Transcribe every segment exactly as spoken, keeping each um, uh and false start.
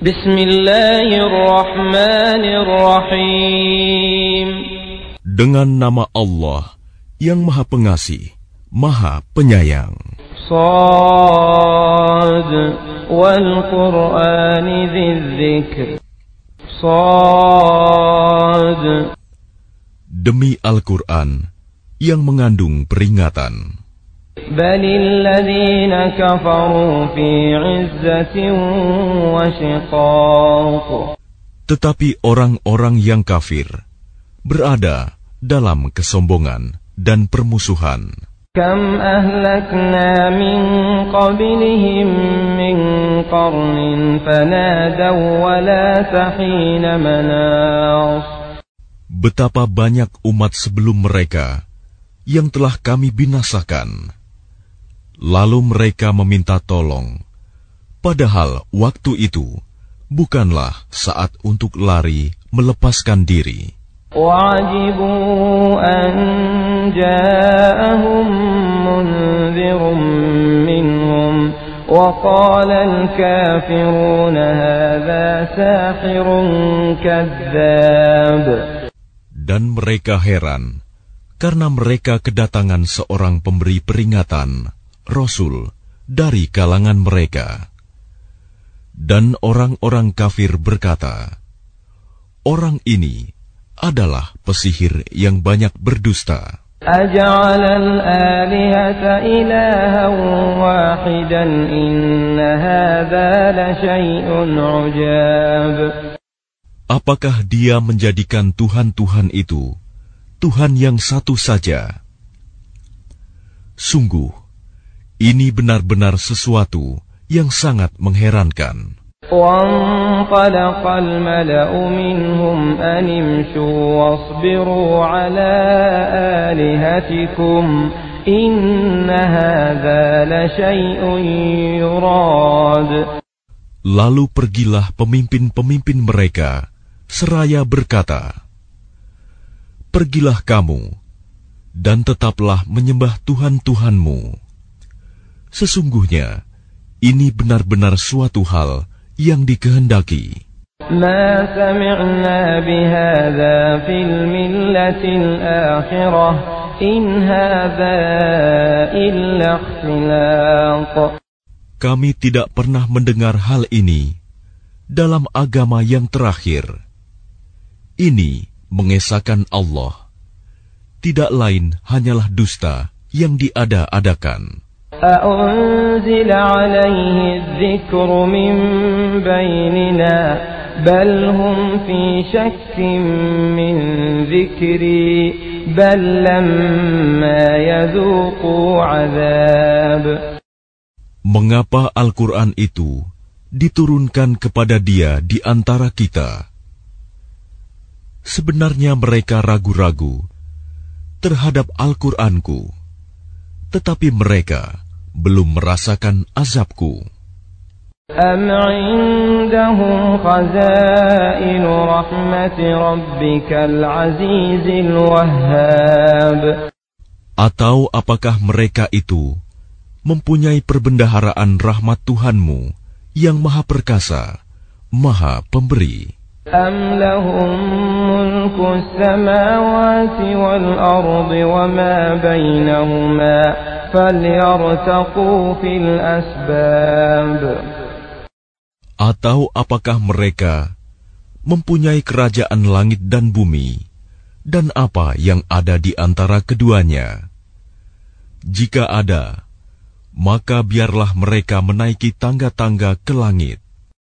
Bismillahirrahmanirrahim. Dengan nama Allah yang Maha Pengasih, Maha Penyayang. Shad wal Qur'ani dzikr. Shad. Demi Al-Quran yang mengandung peringatan. Balil ladzina kafaru fi 'izzatin wa shiqaq. Tetapi orang-orang yang kafir berada dalam kesombongan dan permusuhan. Kam ahlakna min qablihim min qarnin fanadaw wa la tahina manas. Betapa banyak umat sebelum mereka yang telah kami binasakan, lalu mereka meminta tolong, padahal waktu itu bukanlah saat untuk lari melepaskan diri. وَعَجِبُوا أَنْ جَاءَهُمْ مُنْذِرٌ مِّنْهُمْ وَقَالَ الْكَافِرُونَ هَذَا سَاحِرٌ كَذَّابٌ. Dan mereka heran karena mereka kedatangan seorang pemberi peringatan, Rasul, dari kalangan mereka. Dan orang-orang kafir berkata, orang ini adalah pesihir yang banyak berdusta. أَجَعَلَ الْآلِهَةَ إِلَٰهًا وَاحِدًا إِنَّ هَٰذَا لَشَيْءٌ عُجَابٌ. Apakah dia menjadikan Tuhan-Tuhan itu Tuhan yang satu saja? Sungguh, ini benar-benar sesuatu yang sangat mengherankan. وَانطَلَقَ الْمَلَأُ مِنْهُمْ أَنِ امْشُوا وَاصْبِرُوا عَلَىٰ آلِهَتِكُمْ إِنَّ هَٰذَا لَشَيْءٌ يُرَادُ. Lalu pergilah pemimpin-pemimpin mereka seraya berkata, pergilah kamu dan tetaplah menyembah Tuhan-Tuhanmu. Sesungguhnya ini benar-benar suatu hal yang dikehendaki. Ma sami'na bihadza fil millatil akhirah in hadza illa ikhtilaq. Kami tidak pernah mendengar hal ini dalam agama yang terakhir. Ini mengesahkan Allah. Tidak lain hanyalah dusta yang diada-adakan. أأنزل عليه الذكر من بيننا بل هم في شك من ذكري بل لما يذوقوا عذاب. Mengapa Al-Quran itu diturunkan kepada dia di antara kita? Sebenarnya mereka ragu-ragu terhadap Al-Quranku, tetapi mereka belum merasakan azabku. Am indahum khazainu rahmati rabbikal azizil wahhab. Atau apakah mereka itu mempunyai perbendaharaan rahmat Tuhanmu yang maha perkasa, maha pemberi? Am lahum mulku samawati wal ardi wa ma bainahuma falyartaqu fil asbab. Atau apakah mereka mempunyai kerajaan langit dan bumi dan apa yang ada di antara keduanya? Jika ada, maka biarlah mereka menaiki tangga-tangga ke langit.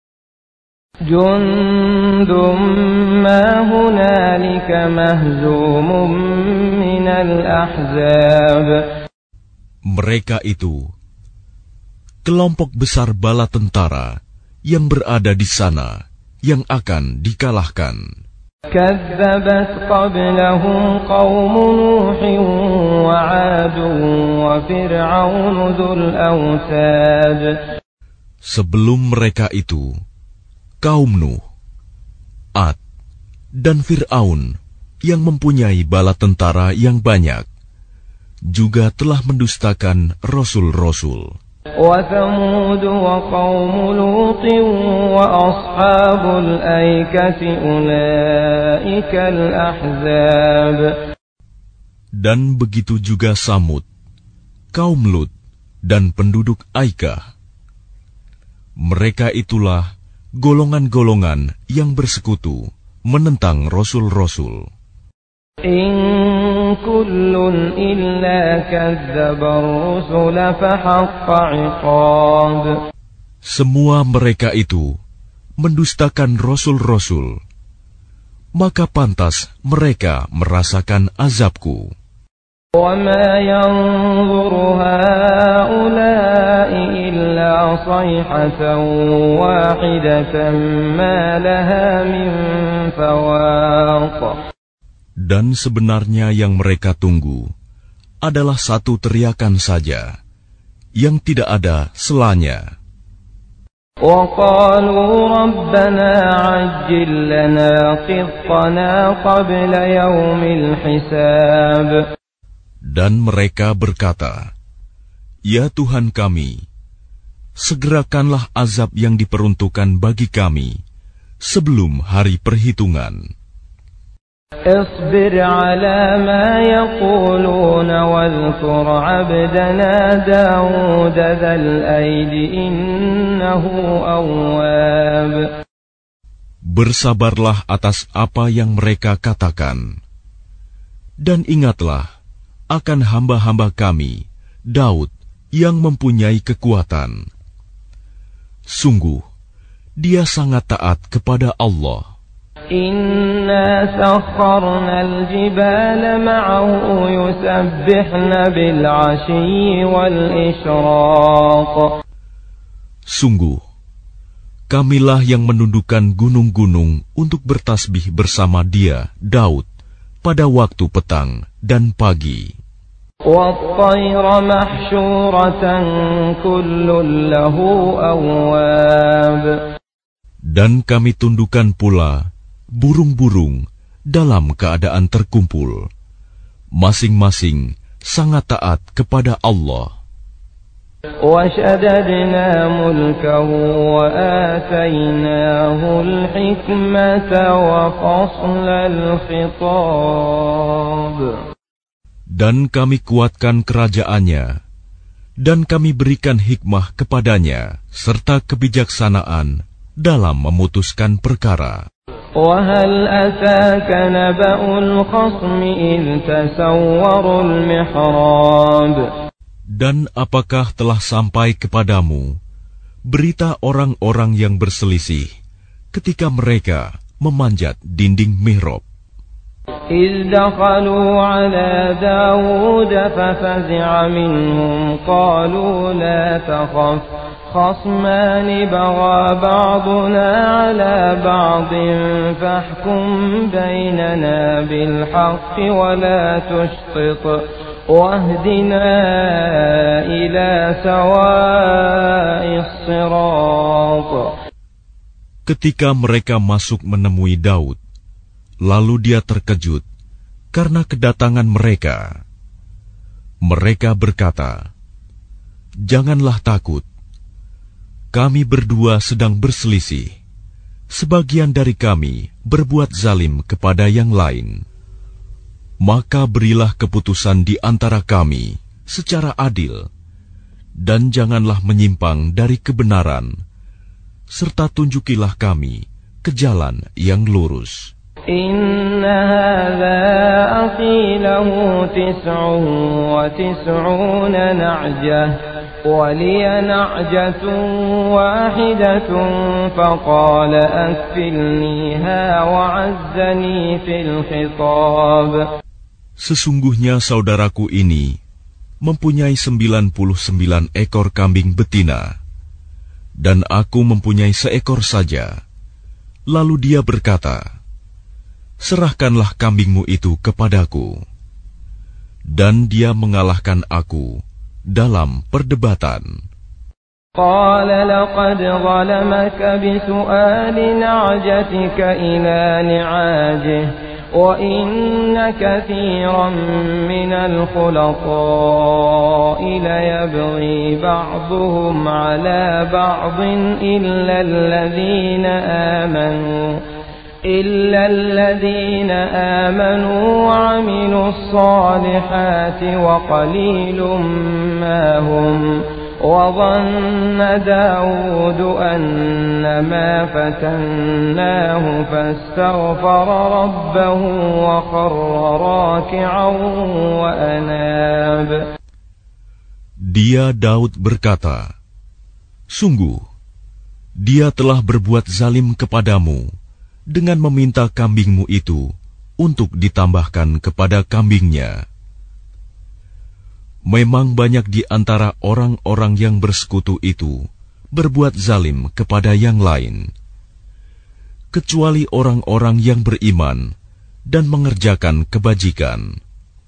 Jundum ma hunalika mahzumun minal ahzab. Mereka itu kelompok besar bala tentara yang berada di sana yang akan dikalahkan. Kadzabat qablahum qaum Nuhin wa 'Adun wa Fir'aun dzul awtad. Sebelum mereka itu, kaum Nuh, Ad, dan Fir'aun yang mempunyai bala tentara yang banyak juga telah mendustakan rasul-rasul. وثمود وقوم لوط وأصحاب الأيكة أولئك الأحزاب. Dan begitu juga Samud, kaum Lut, dan penduduk Aikah. Mereka itulah golongan-golongan yang bersekutu menentang rasul-rasul. In kullun illa kadzdzaba ar-rusul fahaqqa 'iqab. Semua mereka itu mendustakan rasul-rasul, maka pantas mereka merasakan azabku. وَمَا يَنظُرُ هَؤُلَاءِ إِلَّا صَيْحَةً وَاحِدَةً مَا لَهَا مِنْ فَوَاقٍ. Dan sebenarnya yang mereka tunggu adalah satu teriakan saja, yang tidak ada selanya. وَقَالُوا رَبَّنَا عَجِّلْ لَنَا قِطَّنَا قَبْلَ يَوْمِ الْحِسَابِ. Dan mereka berkata, "Ya Tuhan kami, segerakanlah azab yang diperuntukkan bagi kami sebelum hari perhitungan." اصبر على ما يقولون واذكر عبدنا داود ذا الأيد إنه أواب. Bersabarlah atas apa yang mereka katakan, dan ingatlah akan hamba-hamba kami, Daud, yang mempunyai kekuatan. Sungguh, dia sangat taat kepada Allah. Inna sakharna al-jibala ma'ahu yusabbihna bil-'ashiyyi wal-ishraq. Sungguh, kamilah yang menundukkan gunung-gunung untuk bertasbih bersama dia, Daud, pada waktu petang dan pagi. وَالطَّيْرَ مَحْشُورَةً كُلٌّ لَهُ أَوَّابٌ. Dan kami tundukkan pula burung-burung dalam keadaan terkumpul, masing-masing sangat taat kepada Allah. وَشَدَدْنَا مُلْكَهُ وَآتَيْنَاهُ الْحِكْمَةَ وَفَصْلَ الْخِطَابِ. Dan kami kuatkan kerajaannya, dan kami berikan hikmah kepadanya, serta kebijaksanaan dalam memutuskan perkara. وَهَلْ أَتَاكَ نَبَأُ الْخَصْمِ إِذْ تَسَوَّرُوا الْمِحْرَابَ. Dan apakah telah sampai kepadamu berita orang-orang yang berselisih ketika mereka memanjat dinding mihrab? إِذْ دَخَلُوا عَلَى دَاوُودَ فَفَزِعَ مِنْهُمْ قَالُوا لَا تَخَفْ خَصْمَانِ بَغَى بَعْضُنَا عَلَى بَعْضٍ فَاحْكُمْ بَيْنَنَا بِالْحَقِّ وَلَا تُشْطِطْ وَاهْدِنَا إِلَى سَوَاءِ الصِّرَاطِ. Ketika mereka masuk menemui Daud, lalu dia terkejut karena kedatangan mereka. Mereka berkata, "Janganlah takut. Kami berdua sedang berselisih. Sebagian dari kami berbuat zalim kepada yang lain. Maka berilah keputusan di antara kami secara adil, dan janganlah menyimpang dari kebenaran, serta tunjukilah kami ke jalan yang lurus." Inna hadha akhi lahu tis'un wa tis'una na'jah wa liya na'jatun wahidatun faqala akfilniha wa 'azzani fil khitab. Sesungguhnya saudaraku ini mempunyai sembilan puluh sembilan ekor kambing betina, dan aku mempunyai seekor saja. Lalu dia berkata, "Serahkanlah kambingmu itu kepadaku." Dan dia mengalahkan aku dalam perdebatan. قال لقد ظلمك بسؤال نعجتك إلى نعاجه وَإِنَّ كَثِيرًا مِنَ الْخُلَطَاءِ لَيَبْغِي بَعْضُهُمْ عَلَى بَعْضٍ إِلَّا الَّذِينَ آمَنُوا إِلَّا الَّذِينَ آمَنُوا وَعَمِلُوا الصَّالِحَاتِ وَقَلِيلٌ مَا هُمْ وَظَنَّ دَاوُودُ أَنَّمَا فَتَنَّاهُ فَاسْتَغْفَرَ رَبَّهُ وَخَرَّ رَاكِعًا وَأَنَابَ. Dia Daud berkata, sungguh, dia telah berbuat zalim kepadamu dengan meminta kambingmu itu untuk ditambahkan kepada kambingnya. Memang banyak di antara orang-orang yang bersekutu itu berbuat zalim kepada yang lain, kecuali orang-orang yang beriman dan mengerjakan kebajikan.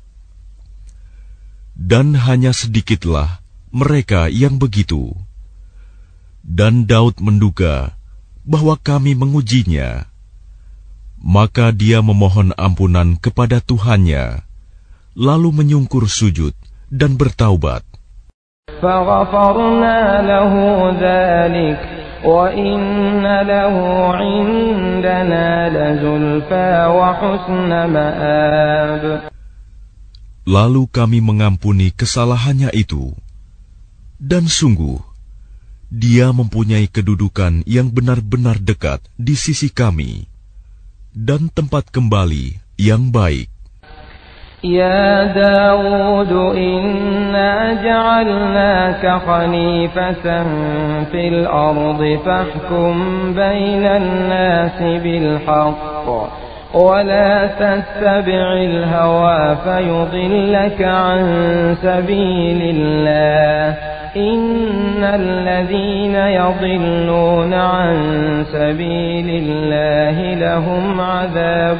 Dan hanya sedikitlah mereka yang begitu. Dan Daud menduga bahwa kami mengujinya. Maka dia memohon ampunan kepada Tuhannya, lalu menyungkur sujud dan bertaubat. فَغَفَرْنَا لَهُ ذَلِكَ وَإِنَّ لَهُ عِندَنَا لَزُلْفَىٰ وَحُسْنَ مَآبٍ. Lalu kami mengampuni kesalahannya itu, dan sungguh, dia mempunyai kedudukan yang benar-benar dekat di sisi kami, dan tempat kembali yang baik. يا داود إنا جعلناك خليفة في الأرض فاحكم بين الناس بالحق ولا تتبع الهوى فيضلك عن سبيل الله إن الذين يضلون عن سبيل الله لهم عذاب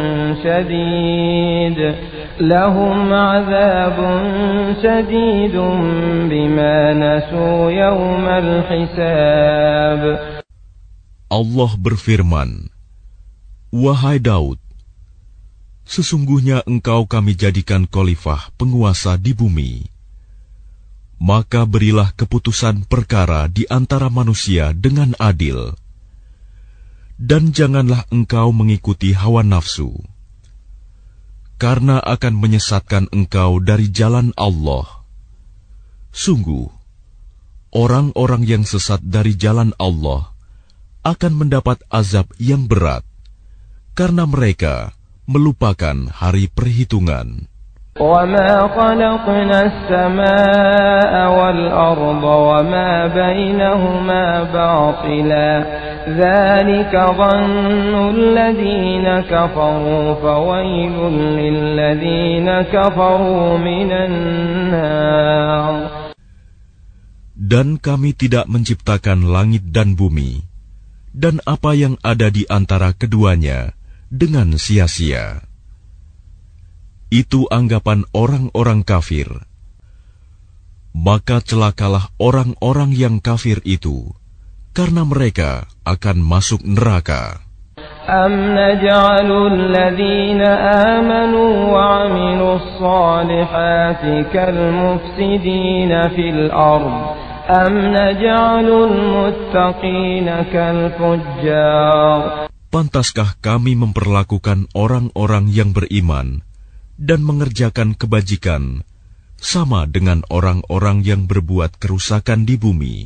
شديد لهم عذاب شديد بما نسوا يوم الحساب. Allah berfirman, wahai Daud, sesungguhnya engkau kami jadikan khalifah penguasa di bumi. Maka berilah keputusan perkara di antara manusia dengan adil. Dan janganlah engkau mengikuti hawa nafsu, karena akan menyesatkan engkau dari jalan Allah. Sungguh, orang-orang yang sesat dari jalan Allah akan mendapat azab yang berat, karena mereka melupakan hari perhitungan. وَمَا خَلَقْنَا السَّمَاءَ وَالْأَرْضَ وَمَا بَيْنَهُمَا بَاطِلًا ذَلِكَ ظَنُّ الَّذِينَ كَفَرُوا فَوَيْلٌ لِّلَّذِينَ كَفَرُوا مِنَ النَّارِ. Dan kami tidak menciptakan langit dan bumi, dan apa yang ada di antara keduanya dengan sia-sia. Itu anggapan orang-orang kafir. Maka celakalah orang-orang yang kafir itu, karena mereka akan masuk neraka. أَمْ نَجْعَلُ الَّذِينَ آمَنُوا وَعَمِلُوا الصَّالِحَاتِ كَالْمُفْسِدِينَ فِي الْأَرْضِ أَمْ نَجْعَلُ الْمُتَّقِينَ كَالْفُجَّارِ. Pantaskah kami memperlakukan orang-orang yang beriman dan mengerjakan kebajikan sama dengan orang-orang yang berbuat kerusakan di bumi?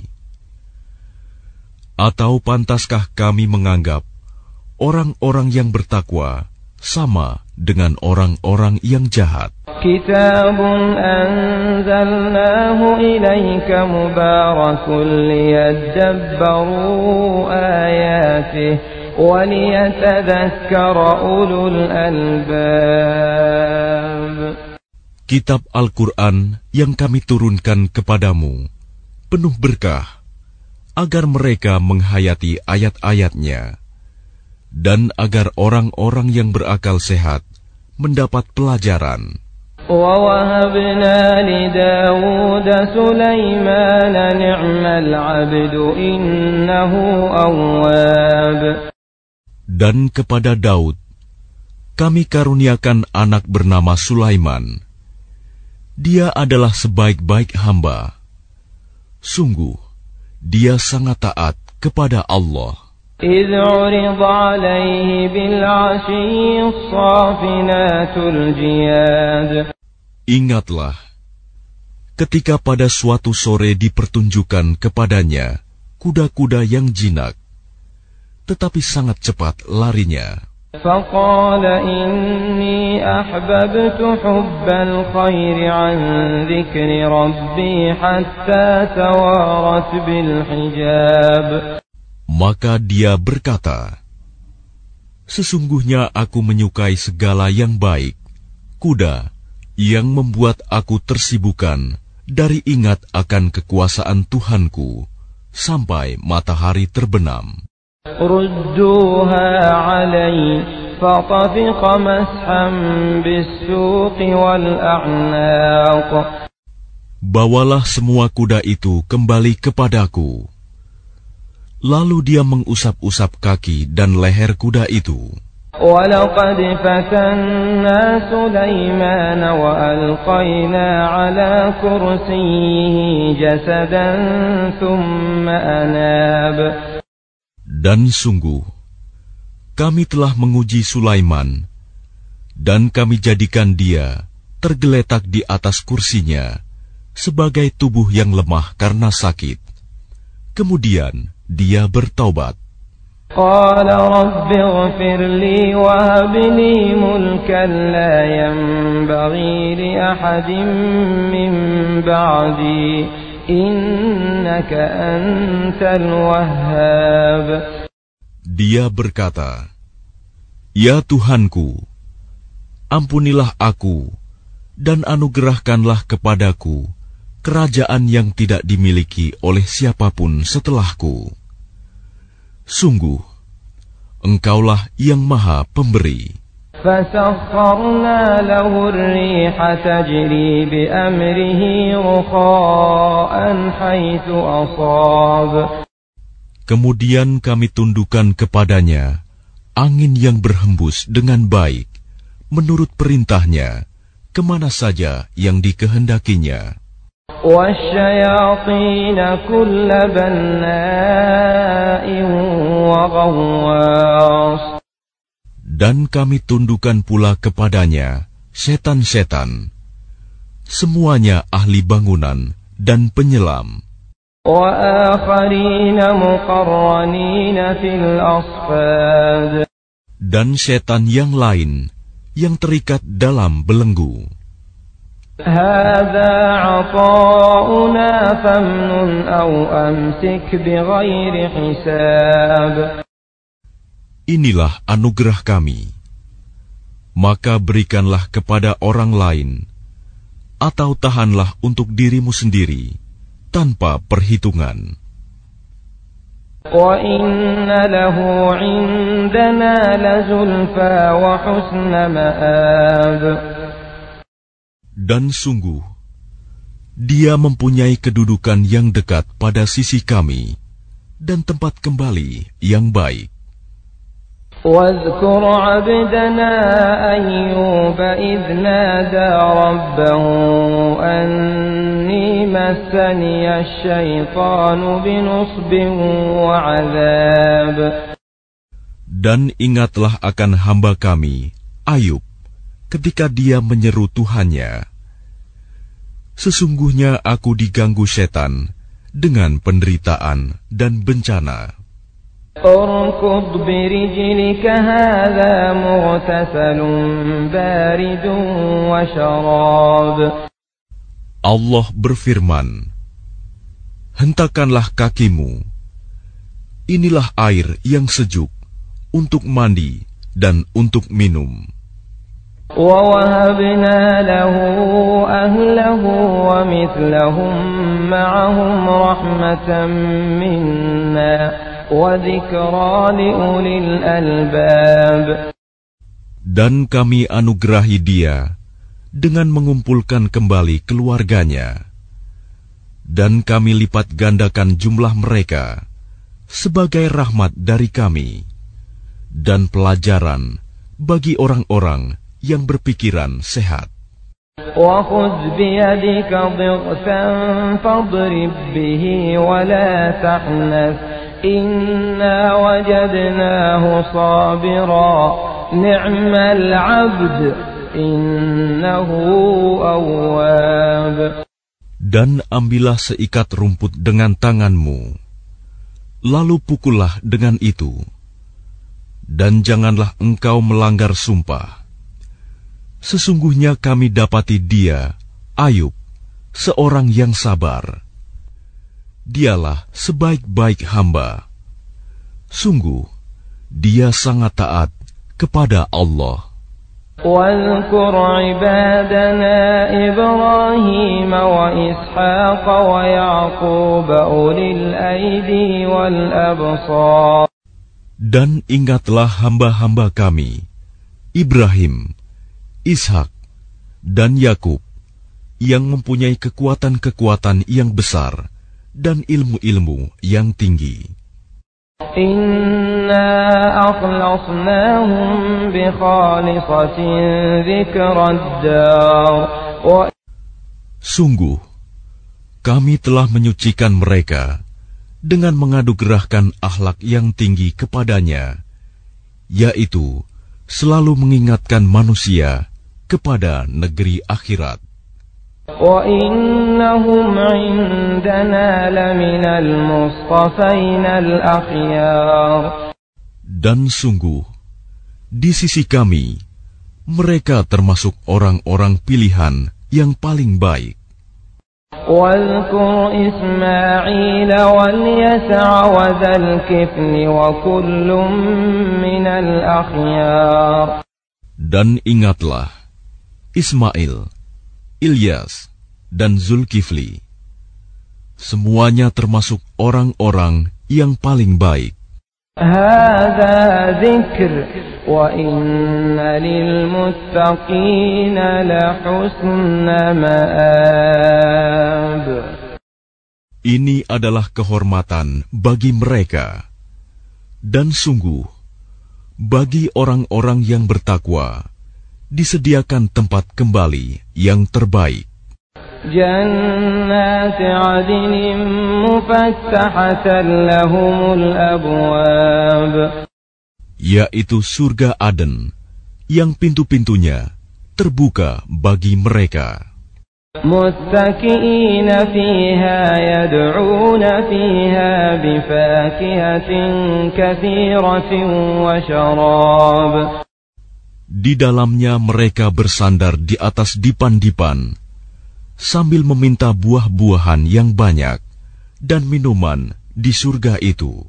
Atau pantaskah kami menganggap orang-orang yang bertakwa sama dengan orang-orang yang jahat? Kitabun anzalnahu ilayka mubarakun liyadabbaru ayatihi وَلِيَتَذَكَّرَ أُولُو الْأَلْبَابِ. Kitab Al-Quran yang kami turunkan kepadamu penuh berkah, agar mereka menghayati ayat-ayatnya, dan agar orang-orang yang berakal sehat mendapat pelajaran. وَوَهَبْنَا لِدَاوُودَ سُلَيْمَانَ نِعْمَ الْعَبْدُ إِنَّهُ أَوَّابٌ. Dan kepada Daud kami karuniakan anak bernama Sulaiman. Dia adalah sebaik-baik hamba. Sungguh, dia sangat taat kepada Allah. إذ عرض عليه بالعشي الصافنات الجياد. Ingatlah, ketika pada suatu sore dipertunjukkan kepadanya kuda-kuda yang jinak, tetapi sangat cepat larinya. فقال إني أحببت حب الخير عن ذكر ربي حتى توارت بالحجاب. Maka dia berkata, sesungguhnya aku menyukai segala yang baik, kuda yang membuat aku tersibukan dari ingat akan kekuasaan Tuhanku sampai matahari terbenam. ردوها علي فطفق مسحا بالسوق والأعناق. Bawalah semua kuda itu kembali kepadaku. Lalu dia mengusap-usap kaki dan leher kuda itu. وَلَقَدْ فَتَنَّا سُلَيْمَانَ وَأَلْقَيْنَا عَلَى كُرْسِيِّهِ جَسَدًا ثُمَّ أَنَابَ. Dan sungguh, kami telah menguji Sulaiman, dan kami jadikan dia tergeletak di atas kursinya sebagai tubuh yang lemah karena sakit. Kemudian dia bertaubat. قال رب اغفر لي وهب لي ملكا لا ينبغي لأحد من بعدي إنك أنت الوهاب. Dia berkata, Ya Tuhanku, ampunilah aku dan anugerahkanlah kepadaku kerajaan yang tidak dimiliki oleh siapapun setelahku. Sungguh, Engkaulah yang Maha Pemberi. فسخرنا له الريح تجري بأمره رخاء حيث أصاب. Kemudian kami tundukkan kepadanya angin yang berhembus dengan baik, menurut perintahnya, kemana saja yang dikehendakinya. وَالشَّيَاطِينَ كُلَّ بَنَّاءٍ وَغَوَّاصٍ. Dan kami tundukkan pula kepadanya setan-setan, semuanya ahli bangunan dan penyelam. وَآخَرِينَ مُقَرَّنِينَ فِي الْأَصْفَادِ. Dan setan yang lain yang terikat dalam belenggu. هَذَا عَطَاؤُنَا فَامْنُنْ أَوْ أَمْسِكْ بِغَيْرِ حِسَابٍ. Inilah anugerah kami, maka berikanlah kepada orang lain, atau tahanlah untuk dirimu sendiri, tanpa perhitungan. وَإِنَّ لَهُ عِندَنَا لَزُلْفَىٰ وَحُسْنَ مَآبٍ. Dan sungguh, dia mempunyai kedudukan yang dekat pada sisi kami, dan tempat kembali yang baik. واذكر عبدنا أيوب إذ نادى ربه أني مسني الشيطان بنصب وعذاب. Dan ingatlah akan hamba kami, Ayub, ketika dia menyeru Tuhannya, sesungguhnya aku diganggu setan dengan penderitaan dan bencana. اركض برجلك هذا مغتسل بارد وشراب. Allah berfirman, hentakanlah kakimu, inilah air yang sejuk untuk mandi dan untuk minum. ووهبنا له أهله ومثلهم معهم رحمة منا وذكرى لأولي الألباب. Dan kami anugerahi dia dengan mengumpulkan kembali keluarganya, dan kami lipat gandakan jumlah mereka sebagai rahmat dari kami dan pelajaran bagi orang-orang yang berpikiran sehat. وَخُذْ بِيَدِكَ ضِغْثًا فَاضْرِبْ بِهِ وَلَا تَحْنَثْ إِنَّا وَجَدْنَاهُ صَابِرًا نِعْمَ الْعَبْدُ إِنَّهُ أَوَّابٌ. Dan ambillah seikat rumput dengan tanganmu, lalu pukullah dengan itu, dan janganlah engkau melanggar sumpah. Sesungguhnya kami dapati dia, Ayub, seorang yang sabar. Dialah sebaik-baik hamba. Sungguh, dia sangat taat kepada Allah. واذكر عبادنا إبراهيم وإسحاق ويعقوب أولي الأيدي والأبصار. Dan ingatlah hamba-hamba kami, Ibrahim, Ishak, dan Yakub, yang mempunyai kekuatan-kekuatan yang besar dan ilmu-ilmu yang tinggi. Inna akhlasnahum bi khalisatin dzikrad dar. Sungguh, kami telah menyucikan mereka dengan mengadugerahkan akhlak yang tinggi kepadanya, yaitu selalu mengingatkan manusia kepada negeri akhirat. وَإِنَّهُمْ عِندَنَا لَمِنَ الْمُصْطَفَيْنَ الْأَخْيَارِ. Dan sungguh, di sisi kami, mereka termasuk orang-orang pilihan yang paling baik. وَاذْكُرْ إِسْمَاعِيلَ وَالْيَسَعَ وَذَا الْكِفْلِ وَكُلٌّ مِّنَ الْأَخْيَارِ. Dan ingatlah Ismail, Ilyas, dan Zulkifli. Semuanya termasuk orang-orang yang paling baik. Hada dzikr wa inna lil muttaqina la husna ma'ab. Ini adalah kehormatan bagi mereka, dan sungguh bagi orang-orang yang bertakwa disediakan tempat kembali yang terbaik. Jannat 'adnin mufattahatan lahumul abwab. Yaitu surga Aden yang pintu-pintunya terbuka bagi mereka. Muttaqiina fiha yad'una fiha bifakihatin katsiratin wa syarab. Di dalamnya mereka bersandar di atas dipan-dipan, sambil meminta buah-buahan yang banyak dan minuman di surga itu.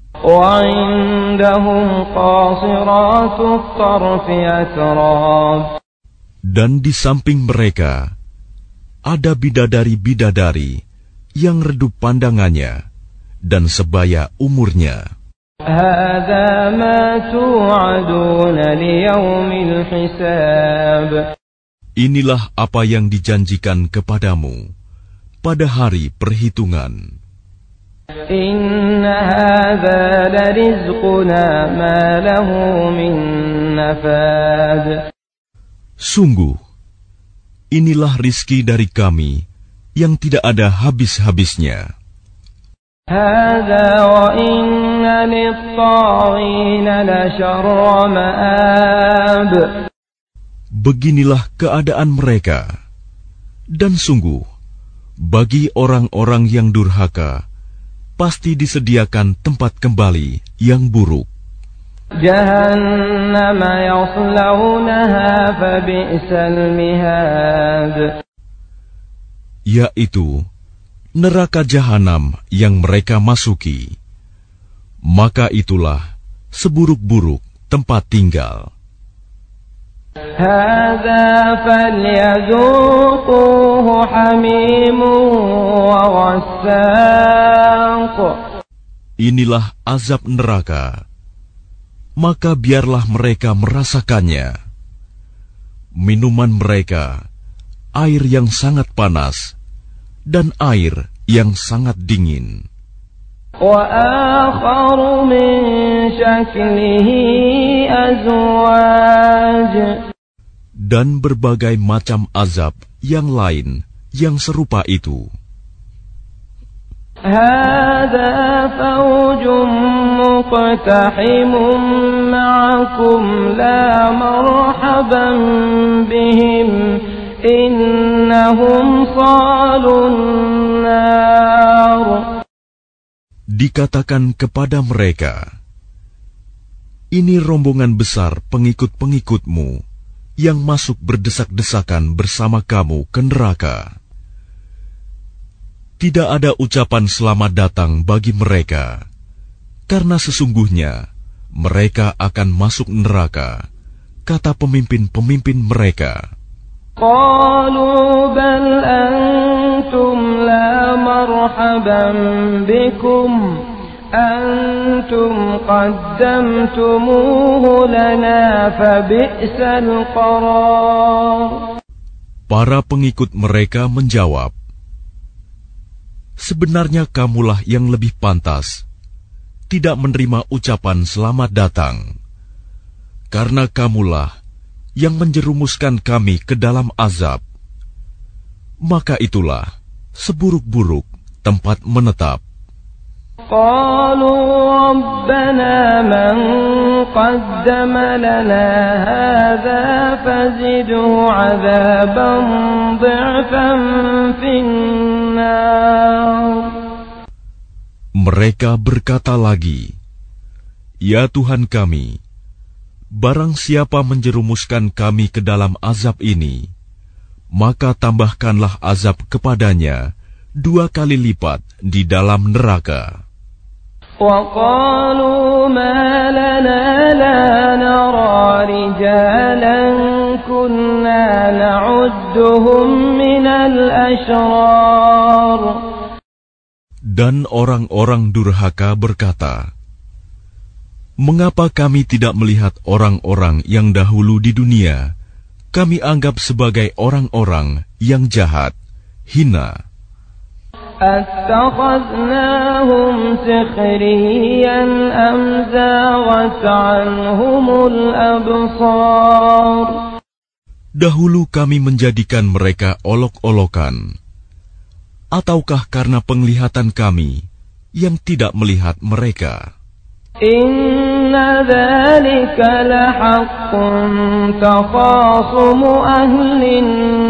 Dan di samping mereka ada bidadari-bidadari yang redup pandangannya dan sebaya umurnya. Hada ma tu'aduna liyaumil hisab. Inilah apa yang dijanjikan kepadamu pada hari perhitungan. Inna hadza larizquna ma lahu min nafad. Sungguh, inilah rizki dari kami yang tidak ada habis-habisnya. Hadza wa inna lit-taghina la syarra ma'ab. Beginilah keadaan mereka, dan sungguh bagi orang-orang yang durhaka pasti disediakan tempat kembali yang buruk. Jahannam yaslawnaha fabi'sal mihad. Yaitu neraka jahanam yang mereka masuki, maka itulah seburuk-buruk tempat tinggal. Hadza falyadhuquhu hamimun wa ghassaq. Inilah azab neraka, maka biarlah mereka merasakannya. Minuman mereka air yang sangat panas dan air yang sangat dingin. وآخر من شكله أزواج. Dan berbagai macam azab yang lain yang serupa itu. هذا فوج مقتحم معكم لا مرحبا بهم إنهم صالوا النار. Dikatakan kepada mereka, ini rombongan besar pengikut-pengikutmu yang masuk berdesak-desakan bersama kamu ke neraka. Tidak ada ucapan selamat datang bagi mereka, karena sesungguhnya mereka akan masuk neraka, kata pemimpin-pemimpin mereka. Qalu bal antum la marhaban bikum antum qaddamtumuhu lana fabi'sal qarar. Para pengikut mereka menjawab, sebenarnya kamulah yang lebih pantas tidak menerima ucapan selamat datang, karena kamulah yang menjerumuskan kami ke dalam azab. Maka itulah seburuk-buruk tempat menetap. Qalu rabbana man qaddama lana hadza fazidhu 'adzaban dhi'fan finnar. Mereka berkata lagi, ya Tuhan kami, barang siapa menjerumuskan kami ke dalam azab ini, maka tambahkanlah azab kepadanya dua kali lipat di dalam neraka. وَقَالُوا مَا لَنَا لَا نَرَى رِجَالًا كُنَّا نَعُدُّهُمْ مِنَ الْأَشْرَارِ. Dan orang-orang durhaka berkata, mengapa kami tidak melihat orang-orang yang dahulu di dunia kami anggap sebagai orang-orang yang jahat, hina? أَتَّخَذْنَاهُمْ سِخْرِيًّا أَمْ زَاغَتْ عَنْهُمُ الْأَبْصَارُ. Dahulu kami menjadikan mereka olok-olokan, ataukah karena penglihatan kami yang tidak melihat mereka? Inna dzalika lahaqqun takhasumu ahlin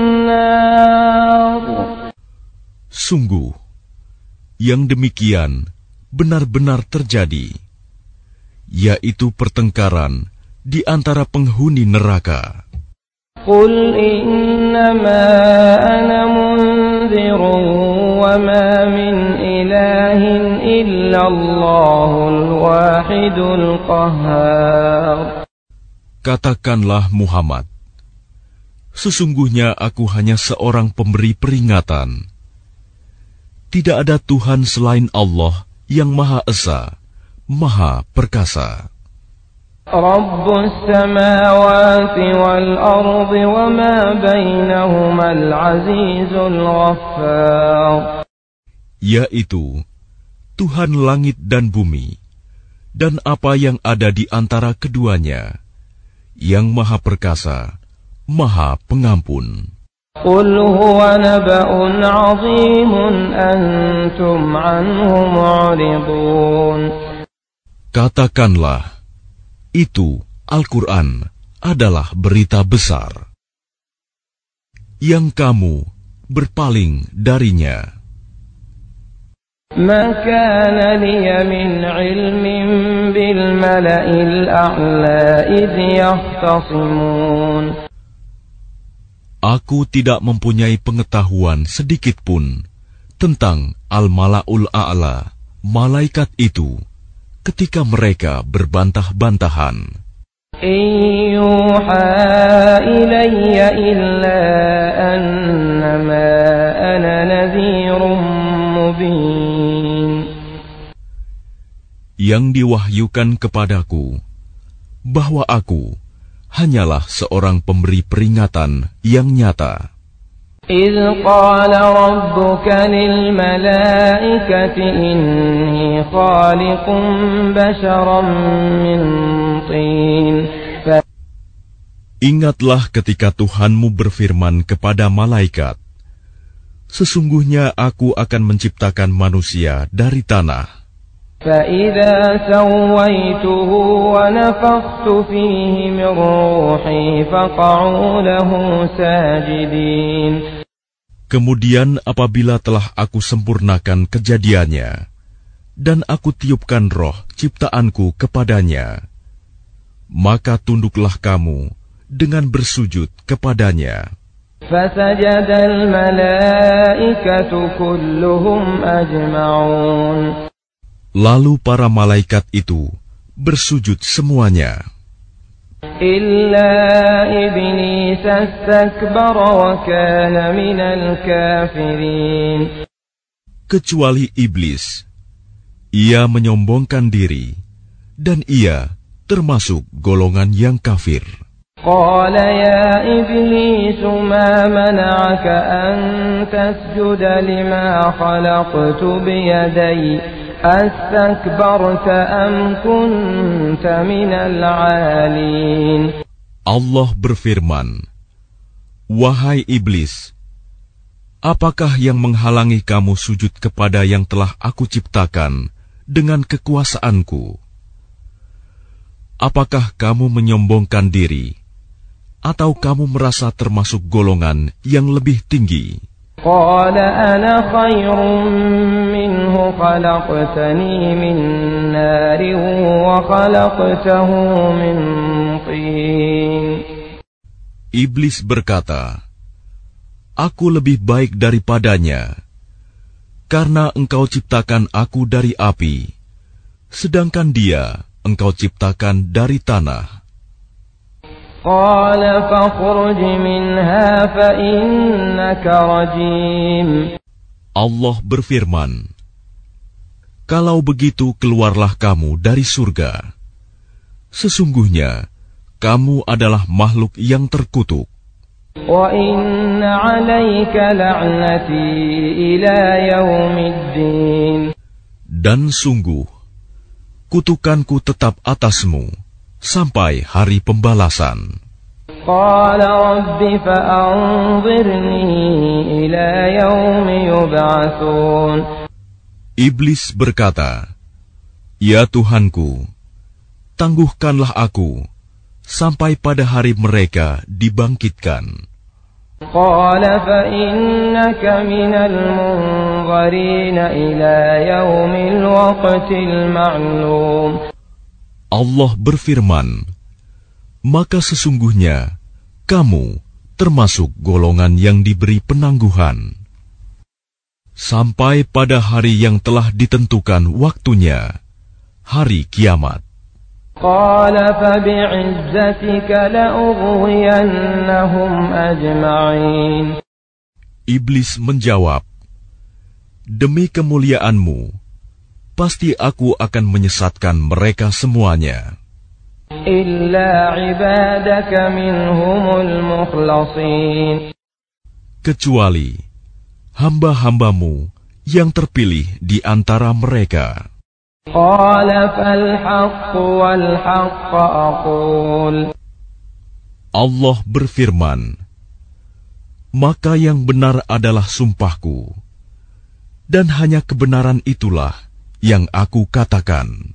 nar. Sungguh, yang demikian benar-benar terjadi, yaitu pertengkaran di antara penghuni neraka. Qul innama ana munzirun wa ma min ilahin illallahul wahidul qahhar. Katakanlah Muhammad, sesungguhnya aku hanya seorang pemberi peringatan. Tidak ada Tuhan selain Allah yang Maha Esa, Maha Perkasa. Rabbus samawati wal ardi wa ma bainahumal azizul ghaffar. Yaitu Tuhan langit dan bumi, dan apa yang ada di antara keduanya, yang Maha Perkasa, Maha Pengampun. Qul huwa naba'un 'azimun antum 'anhu mu'ridun. Katakanlah, itu Al-Quran adalah berita besar yang kamu berpaling darinya. Ma kana liya min 'ilmin bil mala'il a'la idh yahtasimun. Aku tidak mempunyai pengetahuan sedikitpun tentang Al-Mala'ul A'la, malaikat itu, ketika mereka berbantah-bantahan. Yuha ilayya illa annama ana nadhirum mubin. Yang diwahyukan kepadaku, bahwa aku hanyalah seorang pemberi peringatan yang nyata. إذ قال ربك للملائكة إني خالق بشرا من طين. Ingatlah ketika Tuhanmu berfirman kepada malaikat, sesungguhnya aku akan menciptakan manusia dari tanah. فَإِذَا سَوَّيْتُهُ وَنَفَخْتُ فِيهِ مِنْ رُوحِي فَقَعُوا لَهُ سَاجِدِينَ. Kemudian apabila telah aku sempurnakan kejadiannya, dan aku tiupkan roh ciptaanku kepadanya, maka tunduklah kamu dengan bersujud kepadanya. فَسَجَدَ الْمَلَائِكَةُ كُلُّهُمْ أَجْمَعُونَ. Lalu para malaikat itu bersujud semuanya. إِلَّا إِبْلِيسَ اسْتَكْبَرَ وَكَانَ مِنَ الْكَافِرِينَ. Kecuali iblis, ia menyombongkan diri, dan ia termasuk golongan yang kafir. قال يا إبليس ما منعك أن تسجد لما خلقت بيدي أستكبرت أم كنت من العالين. Allah berfirman, wahai iblis, apakah yang menghalangi kamu sujud kepada yang telah aku ciptakan dengan kekuasaanku? Apakah kamu menyombongkan diri, atau kamu merasa termasuk golongan yang lebih tinggi? قال أنا خير منه خلقتني من نار وخلقته من طين. Iblis berkata, aku lebih baik daripadanya, karena engkau ciptakan aku dari api, sedangkan dia engkau ciptakan dari tanah. قال فاخرج منها فإنك رجيم. Allah berfirman, kalau begitu keluarlah kamu dari surga. Sesungguhnya kamu adalah makhluk yang terkutuk. وإن عليك لعنتي إلى يوم الدين. Dan sungguh, kutukanku tetap atasmu sampai hari pembalasan. قال رب فأنظرني إلى يوم يبعثون. Iblis berkata, ya Tuhanku, tangguhkanlah aku sampai pada hari mereka dibangkitkan. قال فإنك من المنظرين إلى يوم الوقت المعلوم. Allah berfirman, maka sesungguhnya kamu termasuk golongan yang diberi penangguhan sampai pada hari yang telah ditentukan waktunya, hari kiamat. قال فبعزتك لأغوينهم أجمعين. Iblis menjawab, demi kemuliaanmu, pasti aku akan menyesatkan mereka semuanya. إلا عبادك منهم المخلصين. Kecuali hamba-hambamu yang terpilih di antara mereka. قال فالحق والحق أقول. Allah berfirman, maka yang benar adalah sumpahku, dan hanya kebenaran itulah yang aku katakan.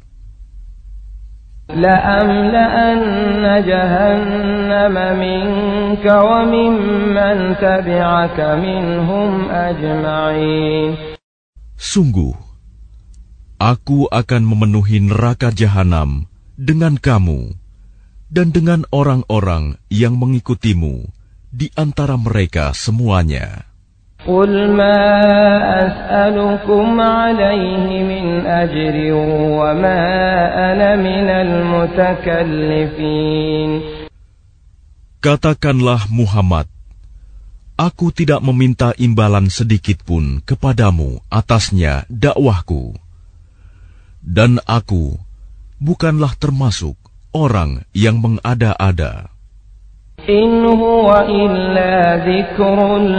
لأملأن جهنم منك وممن تبعك منهم أجمعين. Sungguh, aku akan memenuhi neraka jahanam dengan kamu dan dengan orang-orang yang mengikutimu di antara mereka semuanya. قل ما أسألكم عليه من أجر وما أنا من المتكلفين. Katakanlah Muhammad, aku tidak meminta imbalan sedikit pun kepadamu atasnya dakwahku, dan aku bukanlah termasuk orang yang mengada-ada. إن هو إلا ذكر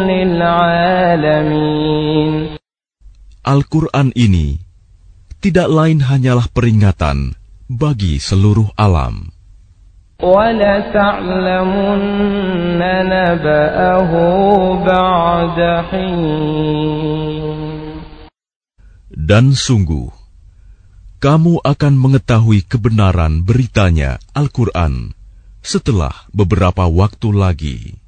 للعالمين. Al-Quran ini tidak lain hanyalah peringatan bagi seluruh alam. وَلَتَعْلَمُنَّ نَبَأَهُ بَعْدَ حِينٍ. Dan sungguh, kamu akan mengetahui kebenaran beritanya Al-Quran setelah beberapa waktu lagi.